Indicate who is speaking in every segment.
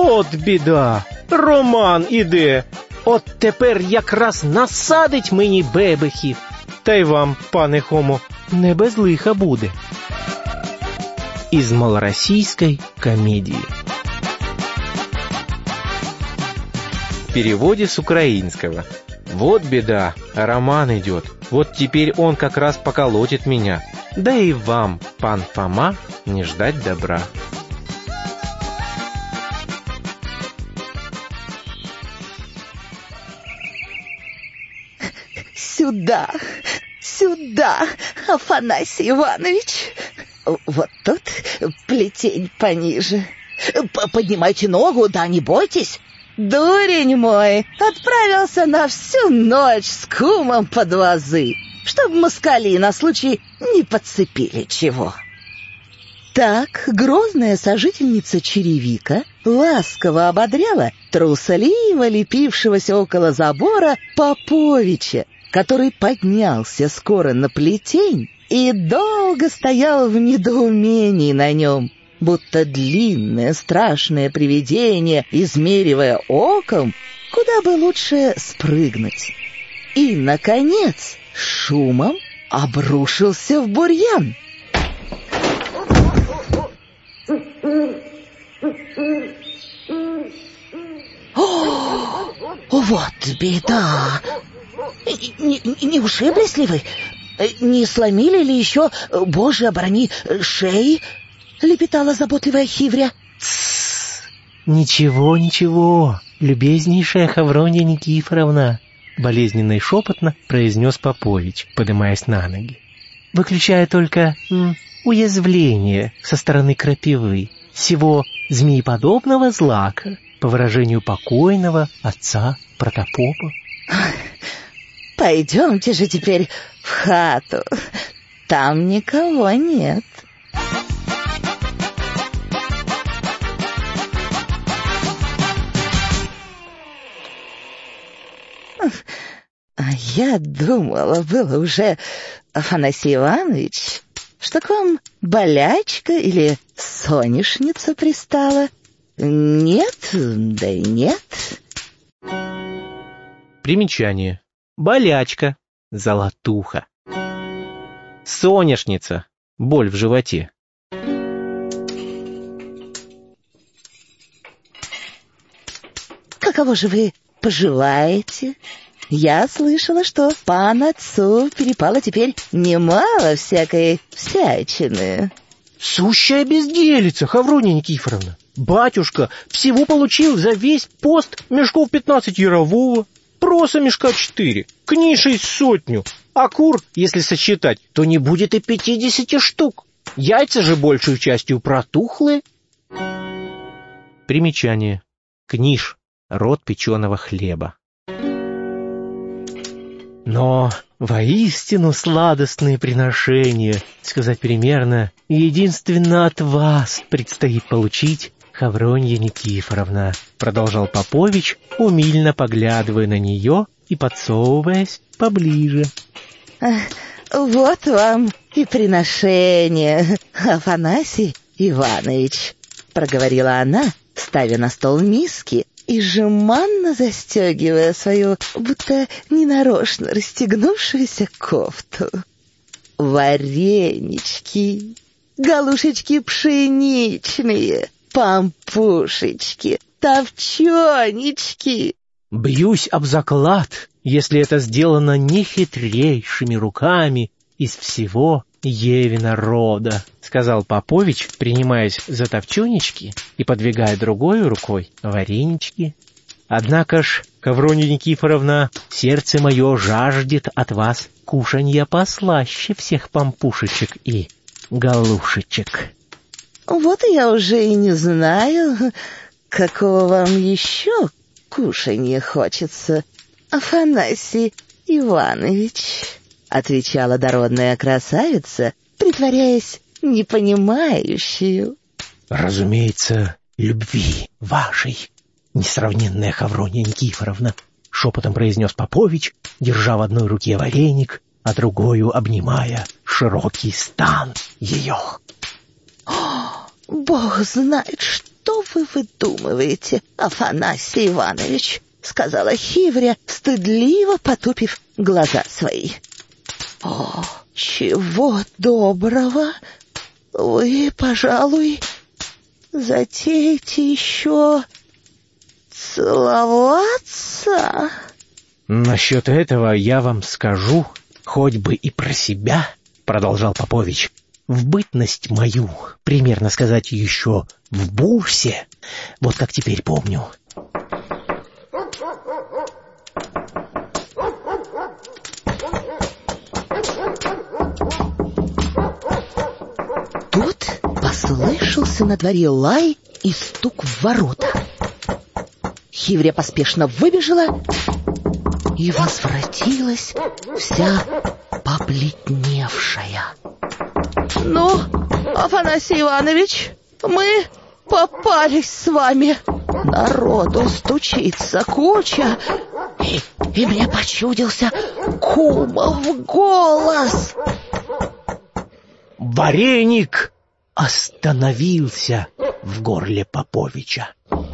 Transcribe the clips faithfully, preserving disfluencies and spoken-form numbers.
Speaker 1: От біда, Роман іде. От тепер якраз насадить мені бебехів. Та й вам, пане Хомо, не без лиха буде. Из малороссийской комедии. В переводе с украинского. Вот беда, Роман идет. Вот теперь он как раз поколотит меня. Да и вам, пан Фома, не ждать добра.
Speaker 2: Сюда, сюда, Афанасий Иванович. Вот тут плетень пониже. Поднимайте ногу, да не бойтесь. Дурень мой отправился на всю ночь с кумом под вазы, чтоб москали на случай не подцепили чего. Так грозная сожительница черевика ласково ободряла трусливо лепившегося около забора Поповича, который поднялся скоро на плетень и долго стоял в недоумении на нем, будто длинное страшное привидение, измеривая оком, куда бы лучше спрыгнуть. И, наконец, шумом обрушился в бурьян. О, вот беда! Не, не ушиблись ли вы? Не сломили ли еще, Боже оборони, шеи? Лепетала заботливая Хивря.
Speaker 1: Тссс! Ничего, ничего, любезнейшая Хавронья Никифоровна, болезненно и шепотно произнес Попович, подымаясь на ноги. Выключая только м, уязвление со стороны крапивы, всего змееподобного злака, по выражению покойного отца Протопопа.
Speaker 2: Пойдемте же теперь в хату, там никого нет. А я думала, было уже, Афанасий Иванович, что к вам болячка или сонешница пристала. Нет, да и нет.
Speaker 1: Примечание. Болячка, золотуха. Соняшница, боль в животе.
Speaker 2: Каково же вы поживаете? Я слышала, что пан отцу перепало теперь немало всякой всячины.
Speaker 1: Сущая безделица, Хавронья Никифоровна. Батюшка всего получил за весь пост мешков пятнадцать ярового, проса мешка четыре, книжей сотню, а кур, если сосчитать, то не будет и пятидесяти штук. Яйца же большую частью протухлые. Примечание. Книж, род печеного хлеба. Но воистину сладостные приношения, сказать примерно, единственно от вас предстоит получить, Хавронья Никифоровна, продолжал Попович, умильно поглядывая на нее и подсовываясь поближе.
Speaker 2: Вот вам и приношение, Афанасий Иванович, проговорила она, ставя на стол миски и жеманно застегивая свою, будто ненарочно расстегнувшуюся кофту. Варенички, галушечки пшеничные, пампушечки, товчонички.
Speaker 1: Бьюсь об заклад, если это сделано не хитрейшими руками из всего Евина рода, сказал Попович, принимаясь за товчонички и подвигая другой рукой варенички. Однако ж, Хавронья Никифоровна, сердце мое жаждет от вас кушанья послаще всех пампушечек и галушечек.
Speaker 2: Вот и я уже и не знаю, какого вам еще кушанья хочется, Афанасий Иванович, отвечала дородная красавица, притворяясь непонимающую.
Speaker 1: Разумеется, любви вашей, несравненная Хавронья Никифоровна, шепотом произнес Попович, держа в одной руке вареник, а другую обнимая широкий стан ее.
Speaker 2: Бог знает, что вы выдумываете, Афанасий Иванович?» — сказала Хивря, стыдливо потупив глаза свои. «О, чего доброго! Вы, пожалуй, затеете еще целоваться?»
Speaker 1: «Насчет этого я вам скажу, хоть бы и про себя», — продолжал Попович. «В бытность мою, примерно сказать, еще в бурсе, вот как теперь помню».
Speaker 2: Тут послышался на дворе лай и стук в ворота. Хивря поспешно выбежала и возвратилась вся побледневшая. «Ну, Афанасий Иванович, мы попались с вами. Народу стучится куча, и, и мне почудился кумов голос».
Speaker 1: Вареник остановился в горле Поповича.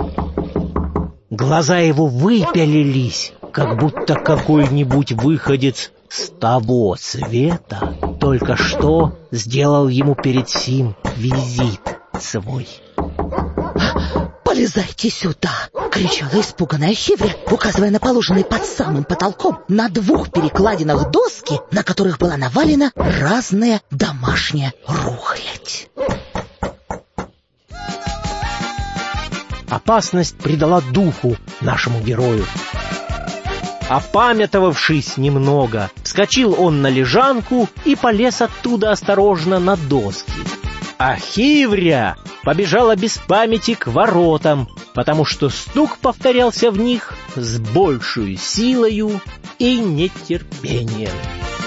Speaker 1: Глаза его выпялились, как будто какой-нибудь выходец с того света только что сделал ему перед сим визит свой.
Speaker 2: «Полезайте сюда!» — кричала испуганная Хивря, указывая на положенные под самым потолком на двух перекладинах доски, на которых была навалена разная домашняя рухлядь.
Speaker 1: Опасность придала духу нашему герою. Опамятовавшись немного, вскочил он на лежанку и полез оттуда осторожно на доски. А Хивря побежала без памяти к воротам, потому что стук повторялся в них с большей силою и нетерпением.